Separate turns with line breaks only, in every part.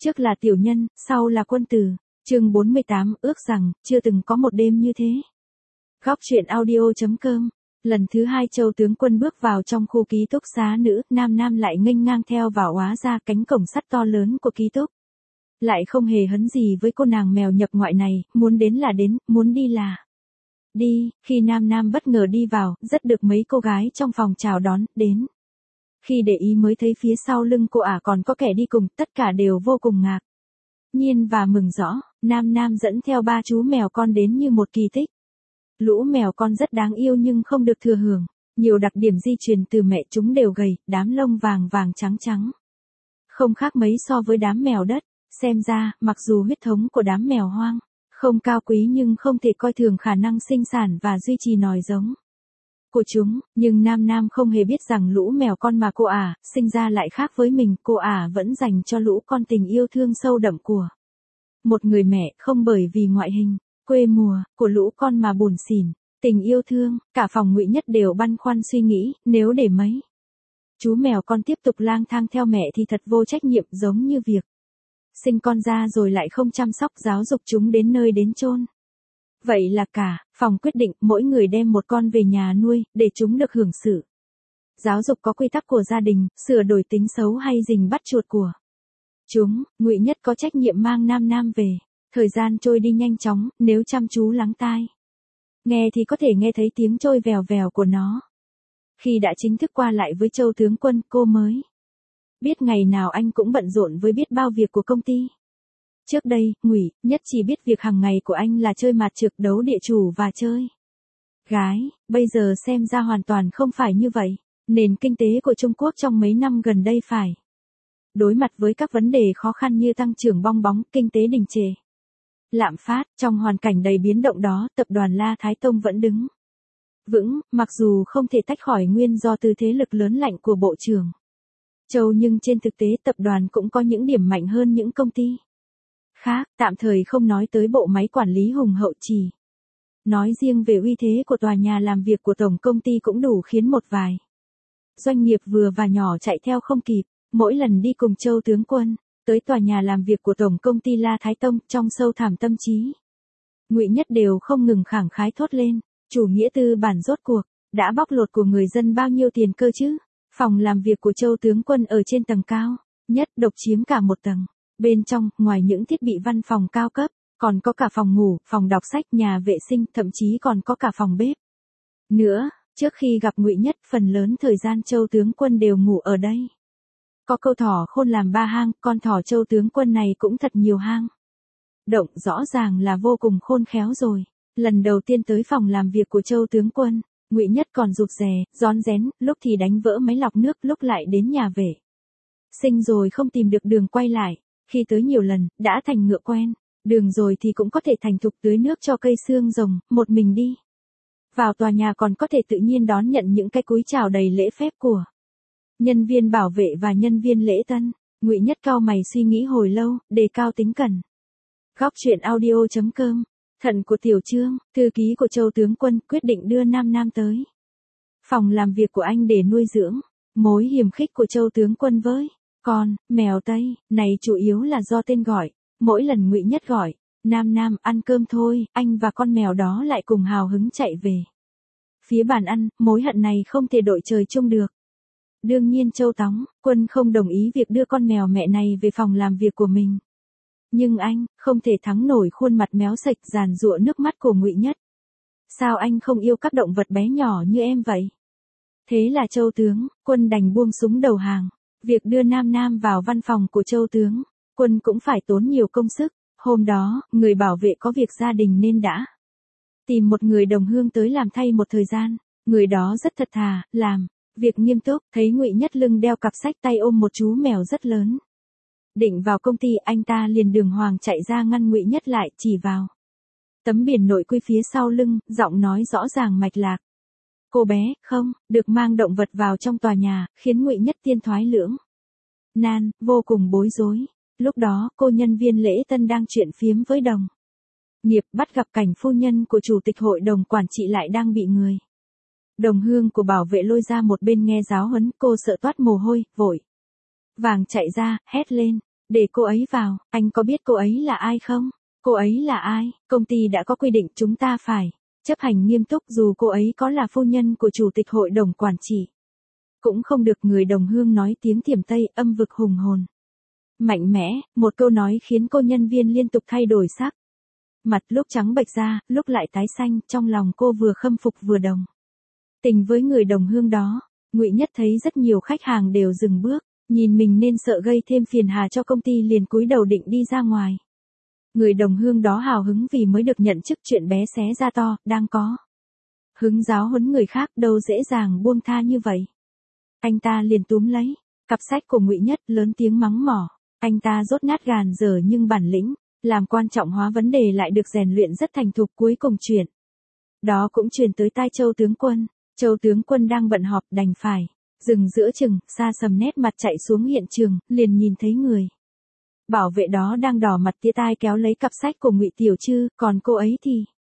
Trước là tiểu nhân, sau là quân tử. Chương 48, ước rằng chưa từng có một đêm như thế. Góc truyện audio.com. Lần thứ 2 Châu tướng quân bước vào trong khu ký túc xá nữ, Nam lại nghênh ngang theo vào hóa ra cánh cổng sắt to lớn của ký túc. Lại không hề hấn gì với cô nàng mèo nhập ngoại này, muốn đến là đến, muốn đi là đi. Khi Nam bất ngờ đi vào, rất được mấy cô gái trong phòng chào đón, đến. Khi để ý mới thấy phía sau lưng cô còn có kẻ đi cùng, tất cả đều vô cùng ngạc nhiên và mừng rõ. Nam dẫn theo 3 chú mèo con đến như một kỳ tích. Lũ mèo con rất đáng yêu nhưng không được thừa hưởng. Nhiều đặc điểm di truyền từ mẹ, chúng đều gầy, đám lông vàng trắng. Không khác mấy so với đám mèo đất. Xem ra, mặc dù huyết thống của đám mèo hoang không cao quý nhưng không thể coi thường khả năng sinh sản và duy trì nòi giống của chúng, nhưng Nam không hề biết rằng lũ mèo con mà cô sinh ra lại khác với mình. Cô vẫn dành cho lũ con tình yêu thương sâu đậm của một người mẹ, không bởi vì ngoại hình, quê mùa của lũ con mà buồn xỉn. Tình yêu thương, cả phòng Ngụy Nhất đều băn khoăn suy nghĩ, nếu để mấy chú mèo con tiếp tục lang thang theo mẹ thì thật vô trách nhiệm, giống như việc sinh con ra rồi lại không chăm sóc giáo dục chúng đến nơi đến chôn. Vậy là cả phòng quyết định mỗi người đem một con về nhà nuôi, để chúng được hưởng sự giáo dục có quy tắc của gia đình, sửa đổi tính xấu hay rình bắt chuột của chúng. Ngụy Nhất có trách nhiệm mang Nam về. Thời gian trôi đi nhanh chóng, nếu chăm chú lắng tai nghe thì có thể nghe thấy tiếng trôi vèo của nó. Khi đã chính thức qua lại với Châu tướng quân, cô mới biết ngày nào anh cũng bận rộn với biết bao việc của công ty. Trước đây, Ngụy Nhất chỉ biết việc hàng ngày của anh là chơi mạt trược, đấu địa chủ và chơi gái. Bây giờ xem ra hoàn toàn không phải như vậy. Nền kinh tế của Trung Quốc trong mấy năm gần đây phải đối mặt với các vấn đề khó khăn như tăng trưởng bong bóng, kinh tế đình trệ, lạm phát. Trong hoàn cảnh đầy biến động đó, tập đoàn La Thái Tông vẫn đứng vững, mặc dù không thể tách khỏi nguyên do từ thế lực lớn lạnh của Bộ trưởng Châu, nhưng trên thực tế tập đoàn cũng có những điểm mạnh hơn những công ty khác. Tạm thời không nói tới bộ máy quản lý hùng hậu, chỉ nói riêng về uy thế của tòa nhà làm việc của tổng công ty cũng đủ khiến một vài doanh nghiệp vừa và nhỏ chạy theo không kịp. Mỗi lần đi cùng Châu tướng quân tới tòa nhà làm việc của tổng công ty La Thái Tông, trong sâu thẳm tâm trí, Ngụy Nhất đều không ngừng khẳng khái thốt lên, chủ nghĩa tư bản rốt cuộc đã bóc lột của người dân bao nhiêu tiền cơ chứ. Phòng làm việc của Châu tướng quân ở trên tầng cao nhất, độc chiếm cả một tầng. Bên trong, ngoài những thiết bị văn phòng cao cấp, còn có cả phòng ngủ, phòng đọc sách, nhà vệ sinh, thậm chí còn có cả phòng bếp nữa. Trước khi gặp Ngụy Nhất, phần lớn thời gian Châu tướng quân đều ngủ ở đây. Có câu thỏ khôn làm 3 hang, con thỏ Châu tướng quân này cũng thật nhiều hang động, rõ ràng là vô cùng khôn khéo rồi. Lần đầu tiên tới phòng làm việc của Châu tướng quân, Ngụy Nhất còn rụt rè, rón rén, lúc thì đánh vỡ máy lọc nước, lúc lại đến nhà vệ sinh rồi không tìm được đường quay lại. Khi tới nhiều lần, đã thành ngựa quen đường rồi thì cũng có thể thành thục tưới nước cho cây xương rồng, một mình đi vào tòa nhà còn có thể tự nhiên đón nhận những cái cúi chào đầy lễ phép của nhân viên bảo vệ và nhân viên lễ tân. Ngụy Nhất cau mày suy nghĩ hồi lâu, đề cao tính cẩn. Góc truyện audio.com. Thận của Tiểu Trương, thư ký của Châu tướng quân, quyết định đưa Nam tới phòng làm việc của anh để nuôi dưỡng. Mối hiềm khích của Châu tướng quân với con mèo Tây này chủ yếu là do tên gọi. Mỗi lần Ngụy Nhất gọi Nam ăn cơm thôi, anh và con mèo đó lại cùng hào hứng chạy về phía bàn ăn. Mối hận này không thể đội trời chung được. Đương nhiên Châu tướng quân không đồng ý việc đưa con mèo mẹ này về phòng làm việc của mình. Nhưng anh không thể thắng nổi khuôn mặt méo sạch giàn giụa nước mắt của Ngụy Nhất. Sao anh không yêu các động vật bé nhỏ như em vậy? Thế là Châu tướng quân đành buông súng đầu hàng. Việc đưa Nam vào văn phòng của Châu tướng quân cũng phải tốn nhiều công sức. Hôm đó, người bảo vệ có việc gia đình nên đã tìm một người đồng hương tới làm thay một thời gian. Người đó rất thật thà, làm việc nghiêm túc. Thấy Ngụy Nhất lưng đeo cặp sách, tay ôm một chú mèo rất lớn, định vào công ty, anh ta liền đường hoàng chạy ra ngăn Ngụy Nhất lại, chỉ vào tấm biển nội quy phía sau lưng, giọng nói rõ ràng mạch lạc. Cô bé, không được mang động vật vào trong tòa nhà, khiến Ngụy Nhất tiên thoái lưỡng nan, vô cùng bối rối. Lúc đó, cô nhân viên lễ tân đang chuyện phiếm với đồng nghiệp, bắt gặp cảnh phu nhân của chủ tịch hội đồng quản trị lại đang bị người đồng hương của bảo vệ lôi ra một bên nghe giáo huấn. Cô sợ toát mồ hôi, vội vàng chạy ra, hét lên, Để cô ấy vào, anh có biết cô ấy là ai không? Cô ấy là ai? Công ty đã có quy định chúng ta phải chấp hành nghiêm túc dù cô ấy có là phu nhân của chủ tịch hội đồng quản trị. Cũng không được, người đồng hương nói tiếng Thiểm Tây âm vực hùng hồn. Mạnh mẽ, một câu nói khiến cô nhân viên liên tục thay đổi sắc. Mặt lúc trắng bệch ra, lúc lại tái xanh, trong lòng cô vừa khâm phục vừa đồng tình với người đồng hương đó. Ngụy Nhất thấy rất nhiều khách hàng đều dừng bước, nhìn mình nên sợ gây thêm phiền hà cho công ty liền cúi đầu định đi ra ngoài. Người đồng hương đó hào hứng vì mới được nhận chức, chuyện bé xé ra to, đang có hứng giáo huấn người khác đâu dễ dàng buông tha như vậy. Anh ta liền túm lấy cặp sách của Ngụy Nhất, lớn tiếng mắng mỏ. Anh ta dốt nát gàn dở nhưng bản lĩnh làm quan trọng hóa vấn đề lại được rèn luyện rất thành thục. Cuối cùng chuyện đó cũng truyền tới tai Châu tướng quân. Châu tướng quân đang bận họp đành phải dừng giữa chừng, Sa Sầm nét mặt chạy xuống hiện trường, liền nhìn thấy người bảo vệ đó đang đỏ mặt tía tai kéo lấy cặp sách của Ngụy Tiểu Trư, còn cô ấy thì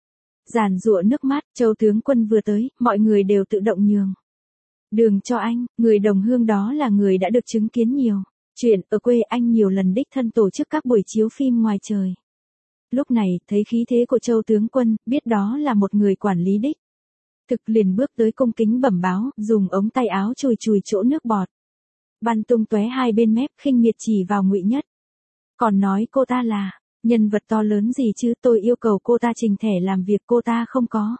giàn giụa nước mắt. Châu tướng quân vừa tới, mọi người đều tự động nhường đường cho anh. Người đồng hương đó là người đã được chứng kiến nhiều chuyện ở quê anh, nhiều lần đích thân tổ chức các buổi chiếu phim ngoài trời. Lúc này, thấy khí thế của Châu tướng quân, biết đó là một người quản lý đích thực, liền bước tới cung kính bẩm báo, dùng ống tay áo chùi chùi chỗ nước bọt bắn tung tóe hai bên mép, khinh miệt chỉ vào Ngụy Nhất. Còn nói cô ta là nhân vật to lớn gì chứ, tôi yêu cầu cô ta trình thẻ làm việc cô ta không có.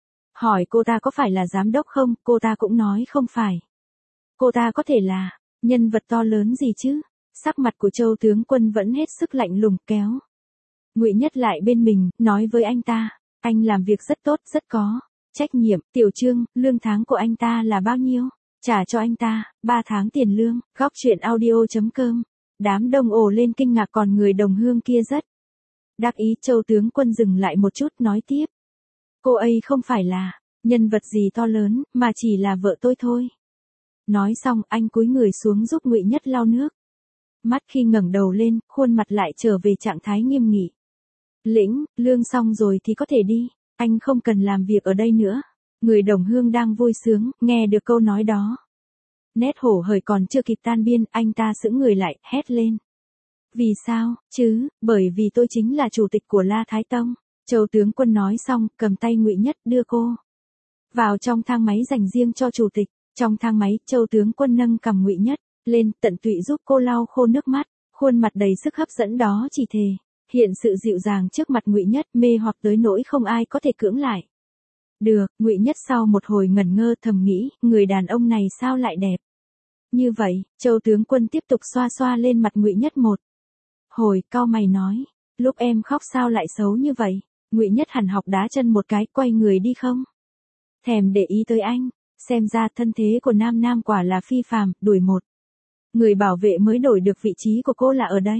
Hỏi cô ta có phải là giám đốc không, cô ta cũng nói không phải. Cô ta có thể là nhân vật to lớn gì chứ? Sắc mặt của Châu tướng quân vẫn hết sức lạnh lùng, kéo Ngụy Nhất lại bên mình, nói với anh ta, anh làm việc rất tốt, rất có trách nhiệm. Tiểu Trương, lương tháng của anh ta là bao nhiêu? Trả cho anh ta 3 tháng tiền lương. Góc truyện audio.com. Đám đông ồ lên kinh ngạc, còn người đồng hương kia rất đắc ý. Châu tướng quân dừng lại một chút, nói tiếp. Cô ấy không phải là nhân vật gì to lớn, mà chỉ là vợ tôi thôi. Nói xong, anh cúi người xuống giúp Ngụy Nhất lau nước mắt, khi ngẩng đầu lên, khuôn mặt lại trở về trạng thái nghiêm nghị. Lĩnh, lương xong rồi thì có thể đi, anh không cần làm việc ở đây nữa. Người đồng hương đang vui sướng, nghe được câu nói đó. Nét hổ hởi còn chưa kịp tan biên, anh ta sững người lại, hét lên. Vì sao, chứ, bởi vì tôi chính là chủ tịch của La Thái Tông. Châu tướng quân nói xong, cầm tay Ngụy Nhất đưa cô vào trong thang máy dành riêng cho chủ tịch. Trong thang máy, Châu tướng quân nâng cằm Ngụy Nhất lên, tận tụy giúp cô lau khô nước mắt. Khuôn mặt đầy sức hấp dẫn đó chỉ thề hiện sự dịu dàng trước mặt Ngụy Nhất, mê hoặc tới nỗi không ai có thể cưỡng lại được. Ngụy Nhất sau một hồi ngẩn ngơ thầm nghĩ, người đàn ông này sao lại đẹp như vậy. Châu tướng quân tiếp tục xoa xoa lên mặt Ngụy Nhất một hồi, cau mày nói, lúc em khóc sao lại xấu như vậy? Ngụy Nhất hằn học đá chân một cái, quay người đi không thèm để ý tới anh. Xem ra thân thế của Nam Nam quả là phi phàm, đuổi một người bảo vệ mới đổi được vị trí của cô là ở đây.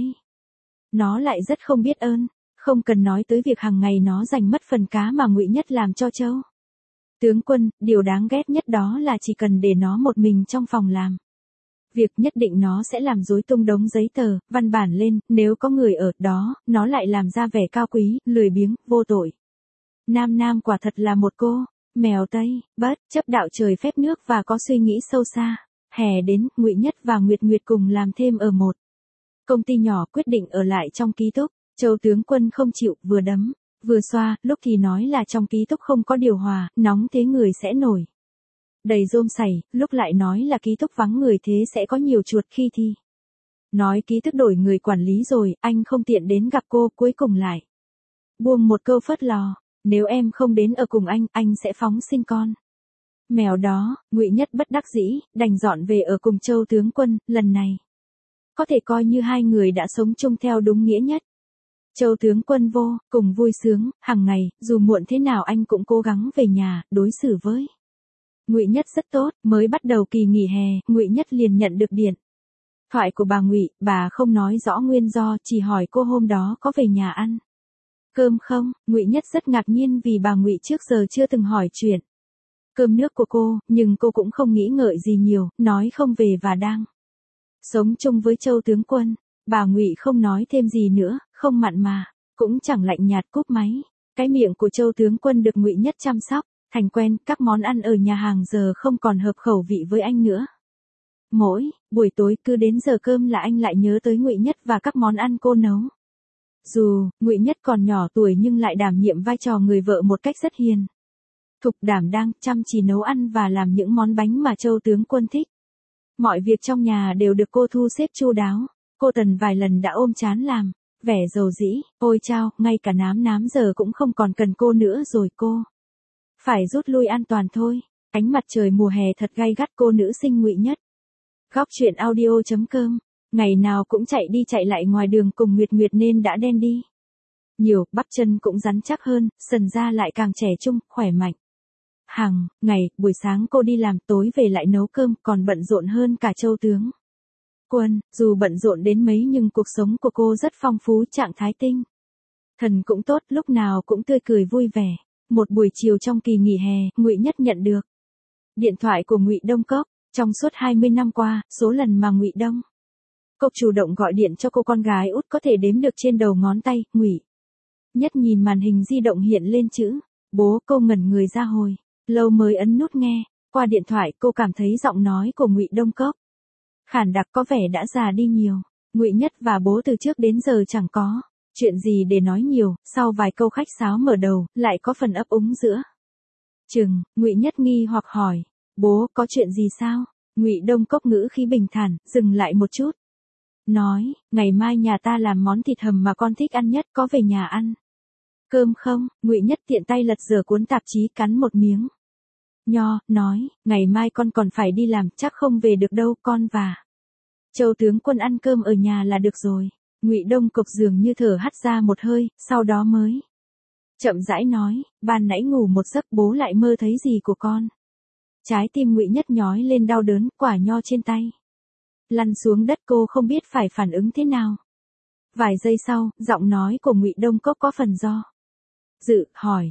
Nó lại rất không biết ơn, không cần nói tới việc hàng ngày nó giành mất phần cá mà Ngụy Nhất làm cho Châu tướng quân. Điều đáng ghét nhất đó là chỉ cần để nó một mình trong phòng làm việc, nhất định nó sẽ làm rối tung đống giấy tờ, văn bản lên, nếu có người ở đó, nó lại làm ra vẻ cao quý, lười biếng, vô tội. Nam Nam quả thật là một cô mèo Tây, bất chấp đạo trời phép nước và có suy nghĩ sâu xa. Hè đến, Ngụy Nhất và Nguyệt Nguyệt cùng làm thêm ở một công ty nhỏ, quyết định ở lại trong ký túc. Châu tướng quân không chịu, vừa đấm vừa xoa, lúc thì nói là trong ký túc không có điều hòa, nóng thế người sẽ nổi đầy rôm sảy, lúc lại nói là ký túc vắng người thế sẽ có nhiều chuột, khi thì nói ký túc đổi người quản lý rồi, anh không tiện đến gặp cô. Cuối cùng lại buông một câu phớt lò, nếu em không đến ở cùng anh sẽ phóng sinh con mèo đó. Ngụy Nhất bất đắc dĩ, đành dọn về ở cùng Châu tướng quân. Lần này có thể coi như hai người đã sống chung theo đúng nghĩa nhất. Châu tướng quân vô cùng vui sướng, hàng ngày, dù muộn thế nào anh cũng cố gắng về nhà, đối xử với Ngụy Nhất rất tốt. Mới bắt đầu kỳ nghỉ hè, Ngụy Nhất liền nhận được điện thoại của bà Ngụy. Bà không nói rõ nguyên do, chỉ hỏi cô hôm đó có về nhà ăn cơm không. Ngụy Nhất rất ngạc nhiên vì bà Ngụy trước giờ chưa từng hỏi chuyện cơm nước của cô, nhưng cô cũng không nghĩ ngợi gì nhiều, nói không về và đang sống chung với Châu tướng quân. Bà Ngụy không nói thêm gì nữa, không mặn mà cũng chẳng lạnh nhạt, cúp máy. Cái miệng của Châu tướng quân được Ngụy Nhất chăm sóc thành quen, các món ăn ở nhà hàng giờ không còn hợp khẩu vị với anh nữa. Mỗi buổi tối cứ đến giờ cơm là anh lại nhớ tới Ngụy Nhất và các món ăn cô nấu. Dù Ngụy Nhất còn nhỏ tuổi nhưng lại đảm nhiệm vai trò người vợ một cách rất hiền thục, đảm đang, chăm chỉ nấu ăn và làm những món bánh mà Châu tướng quân thích. Mọi việc trong nhà đều được cô thu xếp chu đáo. Cô Tần vài lần đã ôm chán làm vẻ dầu dĩ, ôi chao, ngay cả nám giờ cũng không còn cần cô nữa rồi, cô phải rút lui an toàn thôi. Ánh mặt trời mùa hè thật gay gắt, cô nữ sinh Ngụy Nhất. Góc truyện audio.com, ngày nào cũng chạy đi chạy lại ngoài đường cùng Nguyệt Nguyệt nên đã đen đi nhiều, bắp chân cũng rắn chắc hơn, sần da lại càng trẻ trung, khỏe mạnh. Hàng ngày, buổi sáng cô đi làm, tối về lại nấu cơm, còn bận rộn hơn cả Châu tướng quân. Dù bận rộn đến mấy nhưng cuộc sống của cô rất phong phú, trạng thái tinh thần cũng tốt, lúc nào cũng tươi cười vui vẻ. Một buổi chiều trong kỳ nghỉ hè, Ngụy Nhất nhận được điện thoại của Ngụy Đông Cốc. Trong suốt 20 năm qua, số lần mà Ngụy Đông Cốc chủ động gọi điện cho cô con gái út có thể đếm được trên đầu ngón tay. Ngụy Nhất nhìn màn hình di động hiện lên chữ bố, cô ngẩn người ra hồi lâu mới ấn nút nghe. Qua điện thoại cô cảm thấy giọng nói của Ngụy Đông Cốc khản đặc, có vẻ đã già đi nhiều. Ngụy Nhất và bố từ trước đến giờ chẳng có chuyện gì để nói nhiều, sau vài câu khách sáo mở đầu, lại có phần ấp úng giữa chừng. Ngụy Nhất nghi hoặc hỏi, bố, có chuyện gì sao? Ngụy Đông Cốc ngữ khí bình thản, dừng lại một chút. Nói, ngày mai nhà ta làm món thịt hầm mà con thích ăn nhất, có về nhà ăn cơm không? Ngụy Nhất tiện tay lật dở cuốn tạp chí, cắn một miếng nho, nói, ngày mai con còn phải đi làm, chắc không về được đâu, con và Châu tướng quân ăn cơm ở nhà là được rồi. Ngụy Đông Cốc dường như thở hắt ra một hơi, sau đó mới chậm rãi nói, ban nãy ngủ một giấc bố lại mơ thấy gì của con? Trái tim Ngụy Nhất nhói lên đau đớn, quả nho trên tay lăn xuống đất, cô không biết phải phản ứng thế nào. Vài giây sau, giọng nói của Ngụy Đông Cốc có phần do dự, hỏi,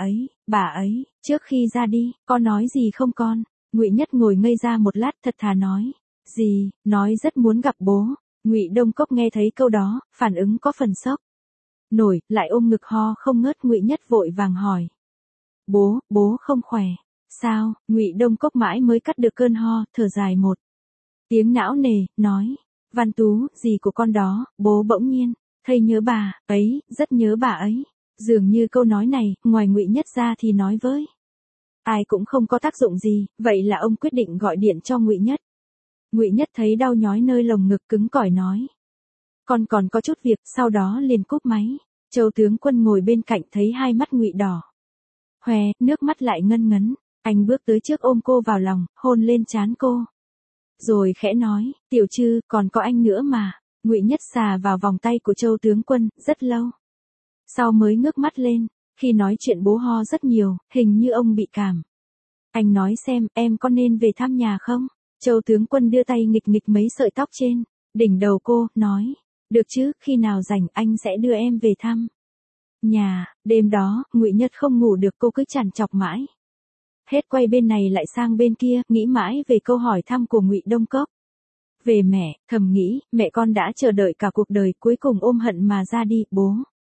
bà ấy, trước khi ra đi, có nói gì không con? Ngụy Nhất ngồi ngây ra một lát, thật thà nói, gì, nói rất muốn gặp bố. Ngụy Đông Cốc nghe thấy câu đó, phản ứng có phần sốc nổi, lại ôm ngực ho không ngớt. Ngụy Nhất vội vàng hỏi, bố không khỏe sao? Ngụy Đông Cốc mãi mới cắt được cơn ho, thở dài một tiếng não nề, nói, Văn Tú, gì của con đó? Bố bỗng nhiên thấy nhớ bà ấy, rất nhớ bà ấy. Dường như câu nói này, ngoài Ngụy Nhất ra thì nói với ai cũng không có tác dụng gì, vậy là ông quyết định gọi điện cho Ngụy Nhất. Ngụy Nhất thấy đau nhói nơi lồng ngực, cứng cỏi nói, con còn có chút việc, sau đó liền cúp máy. Châu tướng quân ngồi bên cạnh thấy hai mắt Ngụy đỏ hoe, nước mắt lại ngân ngấn. Anh bước tới trước ôm cô vào lòng, hôn lên trán cô, rồi khẽ nói, Tiểu Trư, còn có anh nữa mà. Ngụy Nhất xà vào vòng tay của Châu tướng quân, rất lâu sau mới ngước mắt lên. Khi nói chuyện bố ho rất nhiều, hình như ông bị cảm. Anh nói xem, em có nên về thăm nhà không? Châu tướng quân đưa tay nghịch nghịch mấy sợi tóc trên đỉnh đầu cô, nói, được chứ, khi nào rảnh anh sẽ đưa em về thăm nhà. Đêm đó, Ngụy Nhất không ngủ được, cô cứ trằn trọc mãi. Hết quay bên này lại sang bên kia, nghĩ mãi về câu hỏi thăm của Ngụy Đông Cốc về mẹ, thầm nghĩ, mẹ con đã chờ đợi cả cuộc đời, cuối cùng ôm hận mà ra đi. Bố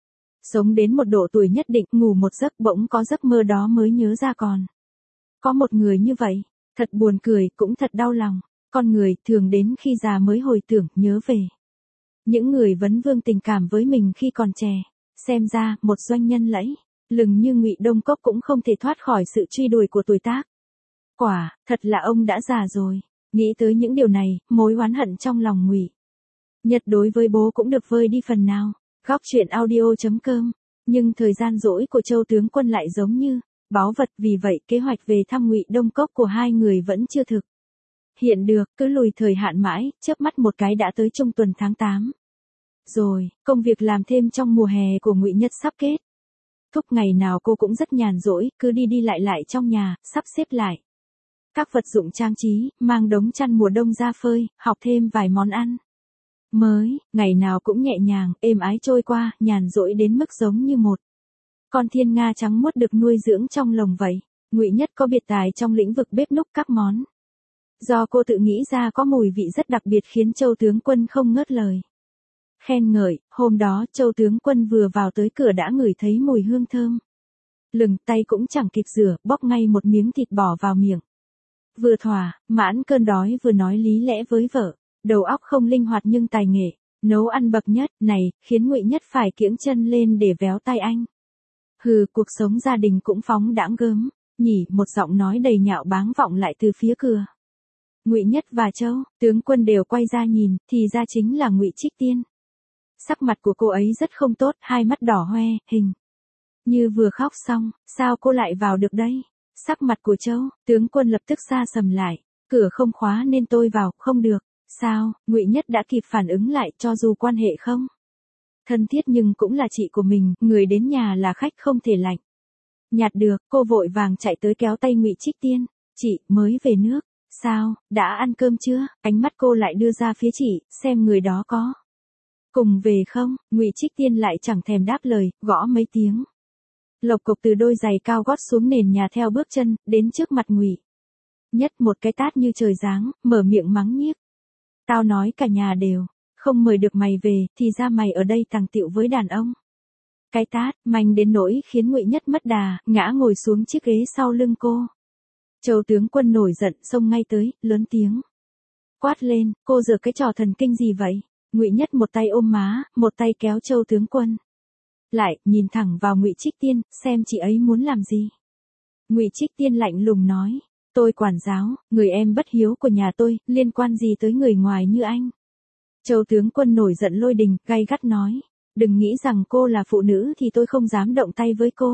sống đến một độ tuổi nhất định, ngủ một giấc bỗng có giấc mơ đó mới nhớ ra còn có một người như vậy. Thật buồn cười, cũng thật đau lòng. Con người thường đến khi già mới hồi tưởng, nhớ về những người vấn vương tình cảm với mình khi còn trẻ. Xem ra, một doanh nhân lẫy lừng như Ngụy Đông Cốc cũng không thể thoát khỏi sự truy đuổi của tuổi tác. Quả, thật là ông đã già rồi. Nghĩ tới những điều này, mối oán hận trong lòng Ngụy Nhất đối với bố cũng được vơi đi phần nào. Góc truyện audio.com. Nhưng thời gian rỗi của Châu tướng quân lại giống như báu vật, vì vậy kế hoạch về thăm Ngụy Đông Cốc của hai người vẫn chưa thực hiện được, cứ lùi thời hạn mãi, chớp mắt một cái đã tới trung tuần tháng 8. Rồi, công việc làm thêm trong mùa hè của Ngụy Nhất sắp kết thúc. Ngày nào cô cũng rất nhàn rỗi, cứ đi đi lại trong nhà, sắp xếp lại các vật dụng trang trí, mang đống chăn mùa đông ra phơi, học thêm vài món ăn mới. Ngày nào cũng nhẹ nhàng, êm ái trôi qua, nhàn rỗi đến mức giống như một con thiên nga trắng muốt được nuôi dưỡng trong lồng vậy. Ngụy Nhất có biệt tài trong lĩnh vực bếp núc, các món do cô tự nghĩ ra có mùi vị rất đặc biệt khiến Châu tướng quân không ngớt lời khen ngợi. Hôm đó, Châu tướng quân vừa vào tới cửa đã ngửi thấy mùi hương thơm lừng, tay cũng chẳng kịp rửa, bóc ngay một miếng thịt bỏ vào miệng. vừa thỏa, mãn cơn đói vừa nói lý lẽ với vợ, đầu óc không linh hoạt nhưng tài nghệ, nấu ăn bậc nhất, này, khiến Ngụy Nhất phải kiễng chân lên để véo tay anh. Hừ, cuộc sống gia đình cũng phóng đãng gớm, nhỉ, một giọng nói đầy nhạo báng vọng lại từ phía cửa. Ngụy Nhất và Châu, tướng quân đều quay ra nhìn, thì ra chính là Ngụy Trích Tiên. Sắc mặt của cô ấy rất không tốt, hai mắt đỏ hoe, hình như vừa khóc xong, sao cô lại vào được đây? Sắc mặt của Châu, tướng quân lập tức xa sầm lại, cửa không khóa nên tôi vào, không được. Sao? Ngụy Nhất đã kịp phản ứng lại, cho dù quan hệ không thân thiết nhưng cũng là chị của mình, người đến nhà là khách không thể lạnh nhạt được. Cô vội vàng chạy tới kéo tay Ngụy Trích Tiên. Chị, mới về nước. Sao, đã ăn cơm chưa? Ánh mắt cô lại đưa ra phía chị, xem người đó có cùng về không? Ngụy Trích Tiên lại chẳng thèm đáp lời, gõ mấy tiếng. Lộc cộc từ đôi giày cao gót xuống nền nhà theo bước chân, đến trước mặt Ngụy Nhất một cái tát như trời giáng, mở miệng mắng nhiếc. Tao nói cả nhà đều không mời được mày về, thì ra mày ở đây tàng tiệu với đàn ông. Cái tát, manh đến nỗi khiến Ngụy Nhất mất đà, ngã ngồi xuống chiếc ghế sau lưng cô. Châu tướng quân nổi giận, xông ngay tới, lớn tiếng quát lên, cô giở cái trò thần kinh gì vậy? Ngụy Nhất một tay ôm má, một tay kéo Châu tướng quân lại, nhìn thẳng vào Ngụy Trích Tiên, xem chị ấy muốn làm gì. Ngụy Trích Tiên lạnh lùng nói, tôi quản giáo, người em bất hiếu của nhà tôi, liên quan gì tới người ngoài như anh? Châu tướng quân nổi giận lôi đình, gay gắt nói, đừng nghĩ rằng cô là phụ nữ thì tôi không dám động tay với cô.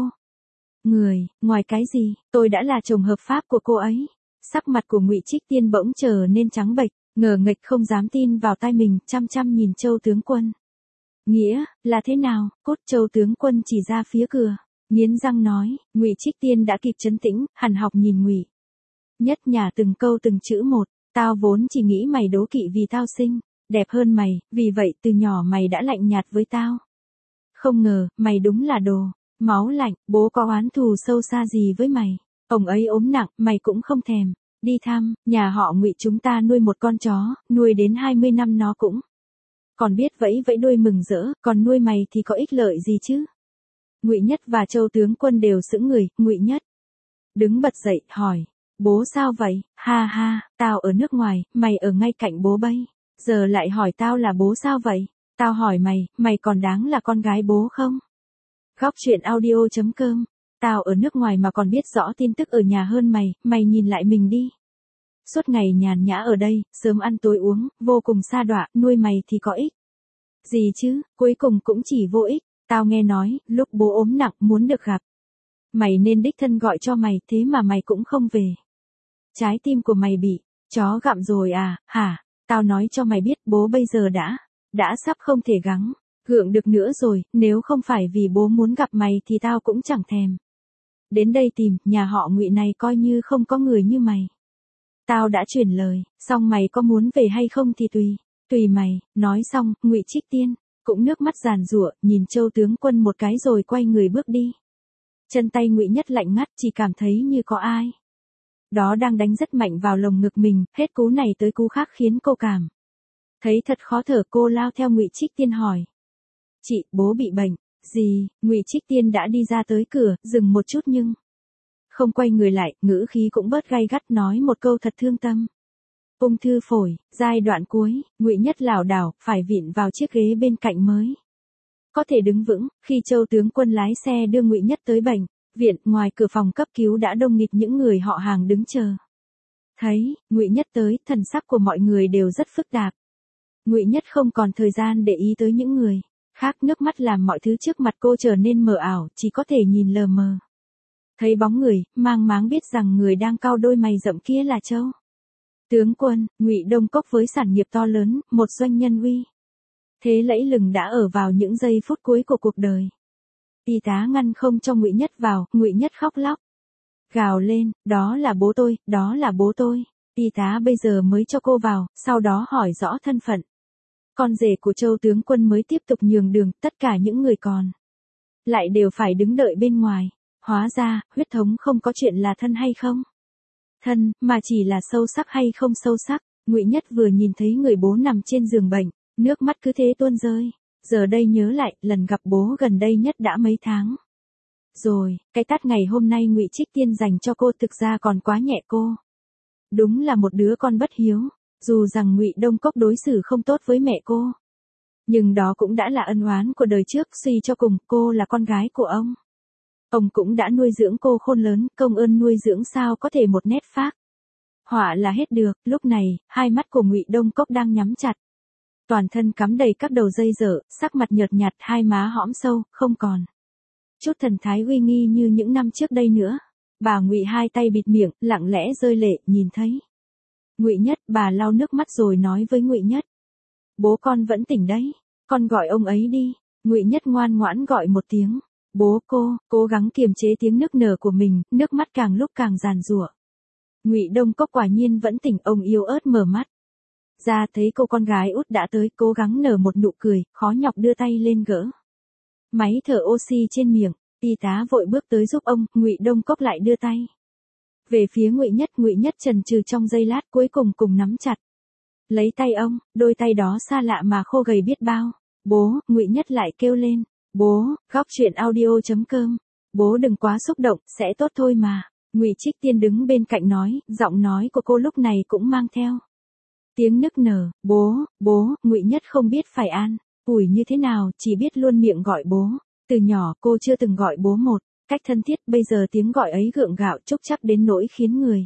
Người, ngoài cái gì, tôi đã là chồng hợp pháp của cô ấy. Sắc mặt của Ngụy Trích Tiên bỗng trở nên trắng bệch, ngờ nghệch không dám tin vào tai mình, chăm chăm nhìn Châu tướng quân. Nghĩa, là thế nào? Cốt. Châu tướng quân chỉ ra phía cửa, nghiến răng nói. Ngụy Trích Tiên đã kịp trấn tĩnh, hằn học nhìn Ngụy Nhất nhả từng câu từng chữ một. Tao vốn chỉ nghĩ mày đố kỵ vì tao xinh đẹp hơn mày, vì vậy từ nhỏ mày đã lạnh nhạt với tao. Không ngờ, mày đúng là đồ máu lạnh. Bố có oán thù sâu xa gì với mày? Ông ấy ốm nặng, mày cũng không thèm đi thăm. Nhà họ Ngụy chúng ta nuôi một con chó, nuôi đến 20 năm nó cũng còn biết vẫy vẫy đuôi mừng rỡ, còn nuôi mày thì có ích lợi gì chứ? Ngụy Nhất và Châu tướng quân đều sững người. Ngụy Nhất đứng bật dậy, hỏi, bố sao vậy? Ha ha, tao ở nước ngoài, mày ở ngay cạnh bố bây giờ lại hỏi tao là bố sao vậy? Tao hỏi mày, mày còn đáng là con gái bố không? Góc truyện audio.com. Tao ở nước ngoài mà còn biết rõ tin tức ở nhà hơn mày, mày nhìn lại mình đi. Suốt ngày nhàn nhã ở đây, sớm ăn tối uống, vô cùng sa đọa, nuôi mày thì có ích gì chứ, cuối cùng cũng chỉ vô ích. Tao nghe nói, lúc bố ốm nặng muốn được gặp mày nên đích thân gọi cho mày, thế mà mày cũng không về. Trái tim của mày bị chó gặm rồi à, hả? Tao nói cho mày biết, bố bây giờ đã sắp không thể gắng gượng được nữa rồi, nếu không phải vì bố muốn gặp mày thì tao cũng chẳng thèm đến đây tìm. Nhà họ Ngụy này coi như không có người như mày. Tao đã chuyển lời, xong mày có muốn về hay không thì tùy mày. Nói xong, Ngụy Trích Tiên cũng nước mắt giàn giụa, nhìn Châu tướng quân một cái rồi quay người bước đi. Chân tay Ngụy Nhất lạnh ngắt, chỉ cảm thấy như có ai đó đang đánh rất mạnh vào lồng ngực mình, hết cú này tới cú khác khiến cô cảm thấy thật khó thở. Cô lao theo Ngụy Trích Tiên hỏi, chị, bố bị bệnh gì? Ngụy Trích Tiên đã đi ra tới cửa, dừng một chút nhưng không quay người lại, ngữ khí cũng bớt gay gắt, nói một câu thật thương tâm. Ung thư phổi, giai đoạn cuối. Ngụy Nhất lảo đảo, phải vịn vào chiếc ghế bên cạnh mới có thể đứng vững. Khi Châu tướng quân lái xe đưa Ngụy Nhất tới bệnh viện, ngoài cửa phòng cấp cứu đã đông nghịt những người họ hàng đứng chờ. Thấy Ngụy Nhất tới, thần sắc của mọi người đều rất phức tạp. Ngụy Nhất không còn thời gian để ý tới những người khác, nước mắt làm mọi thứ trước mặt cô trở nên mờ ảo, chỉ có thể nhìn lờ mờ. Thấy bóng người, mang máng biết rằng người đang cau đôi mày rậm kia là Châu tướng quân. Ngụy Đông Cốc với sản nghiệp to lớn, một doanh nhân uy thế lẫy lừng đã ở vào những giây phút cuối của cuộc đời. Y tá ngăn không cho Ngụy Nhất vào, Ngụy Nhất khóc lóc gào lên, đó là bố tôi, đó là bố tôi. Y tá bây giờ mới cho cô vào, sau đó hỏi rõ thân phận con rể của Châu tướng quân mới tiếp tục nhường đường. Tất cả những người còn lại đều phải đứng đợi bên ngoài. Hóa ra, huyết thống không có chuyện là thân hay không thân, mà chỉ là sâu sắc hay không sâu sắc. Ngụy Nhất vừa nhìn thấy người bố nằm trên giường bệnh, nước mắt cứ thế tuôn rơi. Giờ đây nhớ lại, lần gặp bố gần đây nhất đã mấy tháng rồi. Cái tát ngày hôm nay Ngụy Trích Tiên dành cho cô thực ra còn quá nhẹ. Cô Đúng là một đứa con bất hiếu, dù rằng Ngụy Đông Cốc đối xử không tốt với mẹ cô. Nhưng đó cũng đã là ân oán của đời trước, suy cho cùng, cô là con gái của ông. Ông cũng đã nuôi dưỡng cô khôn lớn, công ơn nuôi dưỡng sao có thể một nét phác. Họa là hết được, lúc này, hai mắt của Ngụy Đông Cốc đang nhắm chặt. Toàn thân cắm đầy các đầu dây dở, sắc mặt nhợt nhạt, hai má hõm sâu, không còn chút thần thái uy nghi như những năm trước đây nữa. Bà Ngụy hai tay bịt miệng, lặng lẽ rơi lệ, nhìn thấy Ngụy Nhất, bà lau nước mắt rồi nói với Ngụy Nhất. Bố con vẫn tỉnh đấy, con gọi ông ấy đi. Ngụy Nhất ngoan ngoãn gọi một tiếng. Bố cô, cố gắng kiềm chế tiếng nức nở của mình, nước mắt càng lúc càng giàn giụa. Ngụy Đông Cốc quả nhiên vẫn tỉnh, ông yếu ớt mở mắt ra thấy cô con gái út đã tới, cố gắng nở một nụ cười, khó nhọc đưa tay lên gỡ máy thở oxy trên miệng. Y tá vội bước tới giúp ông, Ngụy Đông Cốc lại đưa tay về phía Ngụy Nhất chần chừ trong giây lát, cuối cùng nắm chặt lấy tay ông, đôi tay đó xa lạ mà khô gầy biết bao. Bố, Ngụy Nhất lại kêu lên. Bố, Góc Truyện Audio.com. Bố đừng quá xúc động, sẽ tốt thôi mà. Ngụy Trích Tiên đứng bên cạnh nói, giọng nói của cô lúc này cũng mang theo tiếng nức nở. Bố, Ngụy Nhất không biết phải an ủi như thế nào, chỉ biết luôn miệng gọi bố. Từ nhỏ cô chưa từng gọi bố một cách thân thiết, bây giờ tiếng gọi ấy gượng gạo trúc chắc đến nỗi khiến người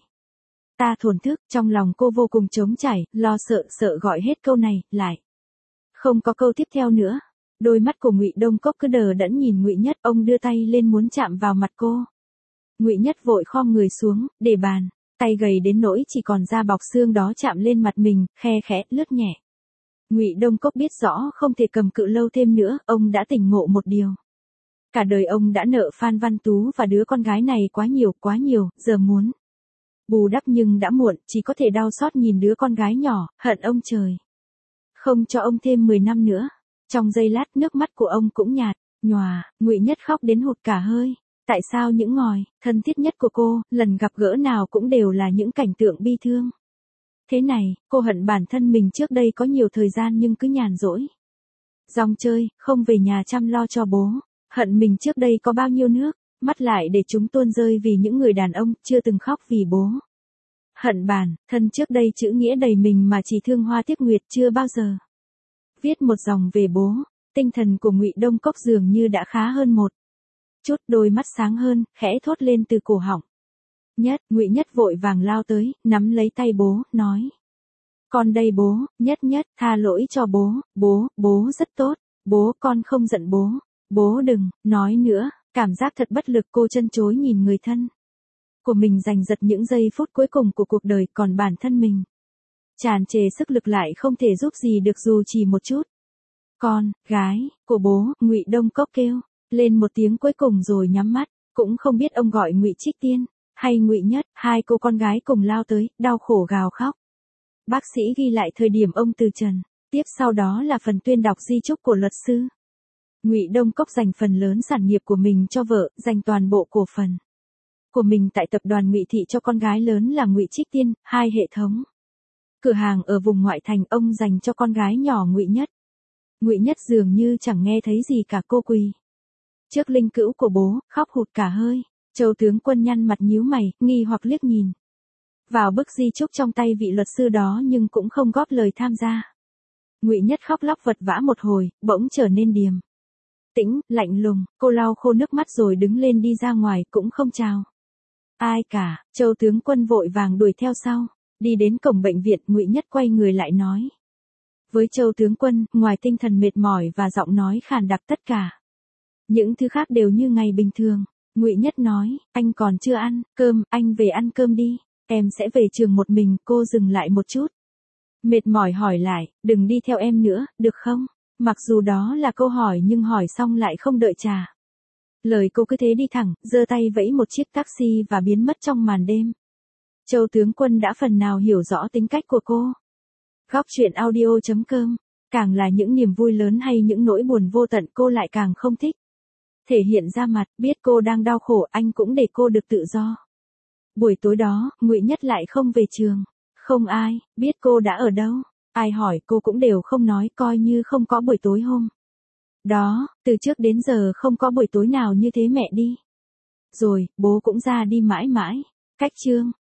ta thổn thức. Trong lòng cô vô cùng trống trải, lo sợ gọi hết câu này, lại không có câu tiếp theo nữa. Đôi mắt của Ngụy Đông Cốc cứ đờ đẫn nhìn Ngụy Nhất, ông đưa tay lên muốn chạm vào mặt cô. Ngụy Nhất vội khom người xuống, để bàn tay gầy đến nỗi chỉ còn da bọc xương đó chạm lên mặt mình, khe khẽ lướt nhẹ. Ngụy Đông Cốc biết rõ không thể cầm cự lâu thêm nữa, ông đã tỉnh ngộ một điều. Cả đời ông đã nợ Phan Văn Tú và đứa con gái này quá nhiều, giờ muốn bù đắp nhưng đã muộn, chỉ có thể đau xót nhìn đứa con gái nhỏ, hận ông trời không cho ông thêm 10 năm nữa. Trong giây lát nước mắt của ông cũng nhạt nhòa, Ngụy Nhất khóc đến hụt cả hơi. Tại sao những ngòi thân thiết nhất của cô, lần gặp gỡ nào cũng đều là những cảnh tượng bi thương thế này? Cô hận bản thân mình trước đây có nhiều thời gian nhưng cứ nhàn rỗi rong chơi, không về nhà chăm lo cho bố. Hận mình trước đây có bao nhiêu nước mắt lại để chúng tuôn rơi vì những người đàn ông chưa từng khóc vì bố. Hận bản thân trước đây chữ nghĩa đầy mình mà chỉ thương hoa tiếc nguyệt, chưa bao giờ viết một dòng về bố. Tinh thần của Ngụy Đông Cốc dường như đã khá hơn một chút, đôi mắt sáng hơn, khẽ thốt lên từ cổ họng. Ngụy Nhất vội vàng lao tới, nắm lấy tay bố, nói. Con đây bố, Nhất, tha lỗi cho bố rất tốt, bố con không giận bố đừng nói nữa. Cảm giác thật bất lực, cô chân chối nhìn người thân của mình giành giật những giây phút cuối cùng của cuộc đời, còn bản thân mình tràn trề sức lực lại không thể giúp gì được dù chỉ một chút. Con gái của bố, Ngụy Đông Cốc kêu lên một tiếng cuối cùng rồi nhắm mắt, cũng không biết ông gọi Ngụy Trích Tiên hay Ngụy Nhất. Hai cô con gái cùng lao tới, đau khổ gào khóc. Bác sĩ ghi lại thời điểm ông từ trần, tiếp sau đó là phần tuyên đọc di chúc của luật sư. Ngụy Đông Cốc dành phần lớn sản nghiệp của mình cho vợ, dành toàn bộ cổ phần của mình tại tập đoàn Ngụy Thị cho con gái lớn là Ngụy Trích Tiên, 2 hệ thống cửa hàng ở vùng ngoại thành ông dành cho con gái nhỏ Ngụy Nhất. Ngụy Nhất dường như chẳng nghe thấy gì cả, cô quỳ trước linh cữu của bố, khóc hụt cả hơi. Châu tướng quân nhăn mặt nhíu mày, nghi hoặc liếc nhìn vào bức di chúc trong tay vị luật sư đó nhưng cũng không góp lời tham gia. Ngụy Nhất khóc lóc vật vã một hồi, bỗng trở nên điềm tĩnh, lạnh lùng. Cô lau khô nước mắt rồi đứng lên đi ra ngoài, cũng không chào ai cả. Châu tướng quân vội vàng đuổi theo sau. Đi đến cổng bệnh viện, Ngụy Nhất quay người lại nói với Châu tướng quân, ngoài tinh thần mệt mỏi và giọng nói khàn đặc, tất cả những thứ khác đều như ngày bình thường. Ngụy Nhất nói, anh còn chưa ăn cơm, anh về ăn cơm đi, em sẽ về trường một mình. Cô dừng lại một chút, mệt mỏi hỏi lại, đừng đi theo em nữa, được không? Mặc dù đó là câu hỏi nhưng hỏi xong lại không đợi trả lời, cô cứ thế đi thẳng, giơ tay vẫy một chiếc taxi và biến mất trong màn đêm. Châu tướng quân đã phần nào hiểu rõ tính cách của cô. Góc Truyện Audio.com. Càng là những niềm vui lớn hay những nỗi buồn vô tận, cô lại càng không thích thể hiện ra mặt. Biết cô đang đau khổ, anh cũng để cô được tự do. Buổi tối đó, Ngụy Nhất lại không về trường. Không ai biết cô đã ở đâu. Ai hỏi cô cũng đều không nói, coi như không có buổi tối hôm đó. Từ trước đến giờ không có buổi tối nào như thế. Mẹ đi rồi, bố cũng ra đi mãi mãi. Cách chương